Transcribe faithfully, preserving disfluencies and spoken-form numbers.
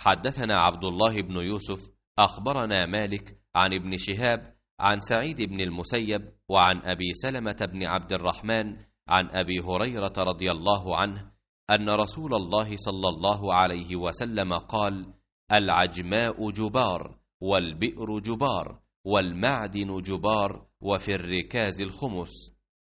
حدثنا عبد الله بن يوسف أخبرنا مالك عن ابن شهاب عن سعيد بن المسيب وعن أبي سلمة بن عبد الرحمن عن أبي هريرة رضي الله عنه أن رسول الله صلى الله عليه وسلم قال: العجماء جبار، والبئر جبار، والمعدن جبار، وفي الركاز الخمس.